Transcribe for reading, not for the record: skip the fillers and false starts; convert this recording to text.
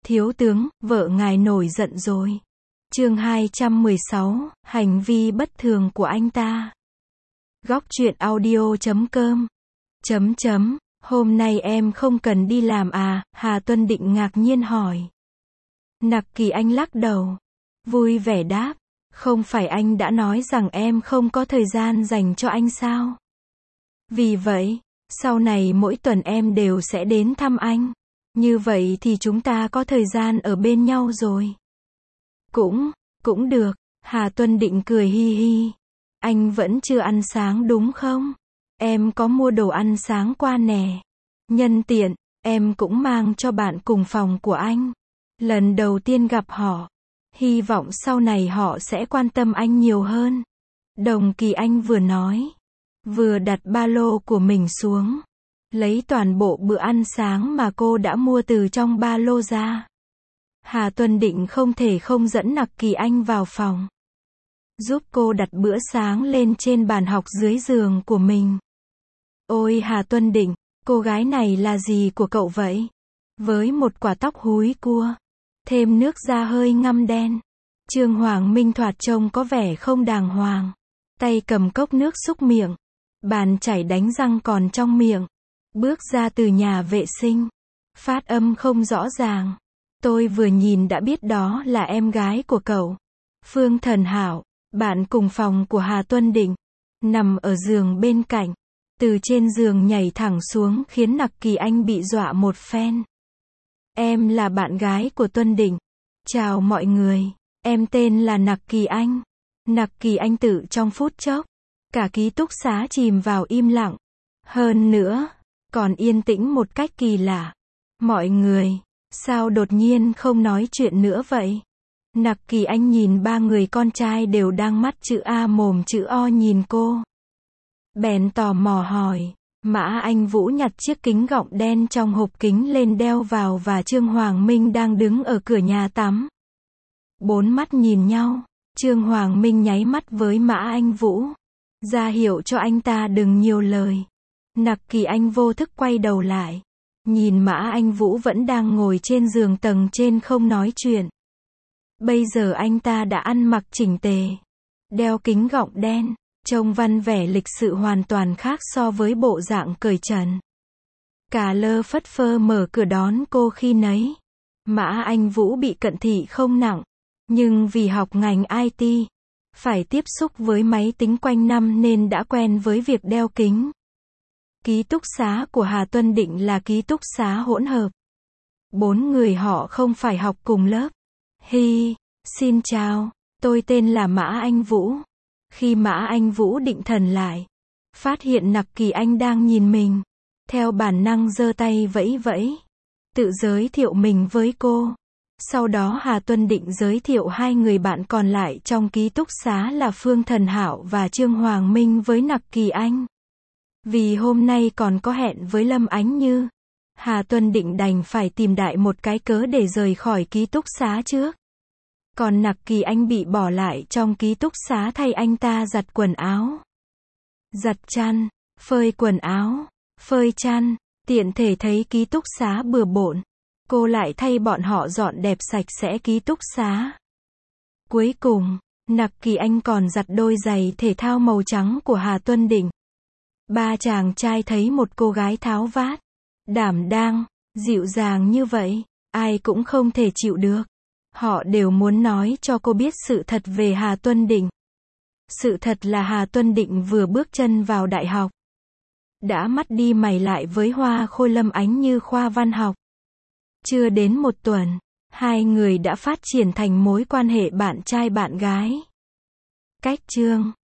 Thiếu tướng, vợ ngài nổi giận rồi. Chương 216, hành vi bất thường của anh ta. Góc truyện audio.com. Hôm nay em không cần đi làm à? Hà Tuân Định ngạc nhiên hỏi. Nặc Kỳ Anh lắc đầu, vui vẻ đáp, không phải anh đã nói rằng em không có thời gian dành cho anh sao? Vì vậy, sau này mỗi tuần em đều sẽ đến thăm anh. Như vậy thì chúng ta có thời gian ở bên nhau rồi. Cũng được, Hà Tuân Định cười hi hi. Anh vẫn chưa ăn sáng đúng không? Em có mua đồ ăn sáng qua nè. Nhân tiện, em cũng mang cho bạn cùng phòng của anh. Lần đầu tiên gặp họ, hy vọng sau này họ sẽ quan tâm anh nhiều hơn. Đồng Kỳ Anh vừa nói, vừa đặt ba lô của mình xuống, lấy toàn bộ bữa ăn sáng mà cô đã mua từ trong ba lô ra. Hà Tuân Định không thể không dẫn Nặc Kỳ Anh vào phòng, giúp cô đặt bữa sáng lên trên bàn học dưới giường của mình. Ôi Hà Tuân Định, cô gái này là gì của cậu vậy? Với một quả tóc húi cua, thêm nước da hơi ngăm đen, Trương Hoàng Minh thoạt trông có vẻ không đàng hoàng. Tay cầm cốc nước súc miệng, bàn chải đánh răng còn trong miệng, bước ra từ nhà vệ sinh, phát âm không rõ ràng. Tôi vừa nhìn đã biết đó là em gái của cậu, Phương Thần Hảo, bạn cùng phòng của Hà Tuân Định, nằm ở giường bên cạnh, từ trên giường nhảy thẳng xuống khiến Nặc Kỳ Anh bị dọa một phen. Em là bạn gái của Tuân Định. Chào mọi người, em tên là Nặc Kỳ Anh. Nặc Kỳ Anh tự trong phút chốc, cả ký túc xá chìm vào im lặng. Hơn nữa, còn yên tĩnh một cách kỳ lạ. Mọi người, sao đột nhiên không nói chuyện nữa vậy? Nặc Kỳ Anh nhìn ba người con trai đều đang mắt chữ A mồm chữ O nhìn cô. Bèn tò mò hỏi. Mã Anh Vũ nhặt chiếc kính gọng đen trong hộp kính lên đeo vào và Trương Hoàng Minh đang đứng ở cửa nhà tắm. Bốn mắt nhìn nhau, Trương Hoàng Minh nháy mắt với Mã Anh Vũ, ra hiệu cho anh ta đừng nhiều lời. Nặc Kỳ Anh vô thức quay đầu lại, nhìn Mã Anh Vũ vẫn đang ngồi trên giường tầng trên không nói chuyện. Bây giờ anh ta đã ăn mặc chỉnh tề, đeo kính gọng đen, trông văn vẻ lịch sự hoàn toàn khác so với bộ dạng cởi trần. Cà lơ phất phơ mở cửa đón cô khi nấy. Mã Anh Vũ bị cận thị không nặng, nhưng vì học ngành IT, phải tiếp xúc với máy tính quanh năm nên đã quen với việc đeo kính. Ký túc xá của Hà Tuân Định là ký túc xá hỗn hợp. 4 người họ không phải học cùng lớp. Xin chào, tôi tên là Mã Anh Vũ. Khi Mã Anh Vũ định thần lại, phát hiện Nặc Kỳ Anh đang nhìn mình, theo bản năng giơ tay vẫy vẫy, tự giới thiệu mình với cô. Sau đó Hà Tuân Định giới thiệu hai người bạn còn lại trong ký túc xá là Phương Thần Hảo và Trương Hoàng Minh với Nặc Kỳ Anh. Vì hôm nay còn có hẹn với Lâm Ánh Như, Hà Tuân Định đành phải tìm đại một cái cớ để rời khỏi ký túc xá trước. Còn Nặc Kỳ Anh bị bỏ lại trong ký túc xá thay anh ta giặt quần áo, giặt chăn, phơi quần áo, phơi chăn, tiện thể thấy ký túc xá bừa bộn, cô lại thay bọn họ dọn đẹp sạch sẽ ký túc xá. Cuối cùng, Nặc Kỳ Anh còn giặt đôi giày thể thao màu trắng của Hà Tuân Định. Ba chàng trai thấy một cô gái tháo vát, đảm đang, dịu dàng như vậy, ai cũng không thể chịu được. Họ đều muốn nói cho cô biết sự thật về Hà Tuân Định. Sự thật là Hà Tuân Định vừa bước chân vào đại học, đã mắt đi mày lại với Hoa Khôi Lâm Ánh Như khoa văn học. Chưa đến một tuần, hai người đã phát triển thành mối quan hệ bạn trai bạn gái. Cách chương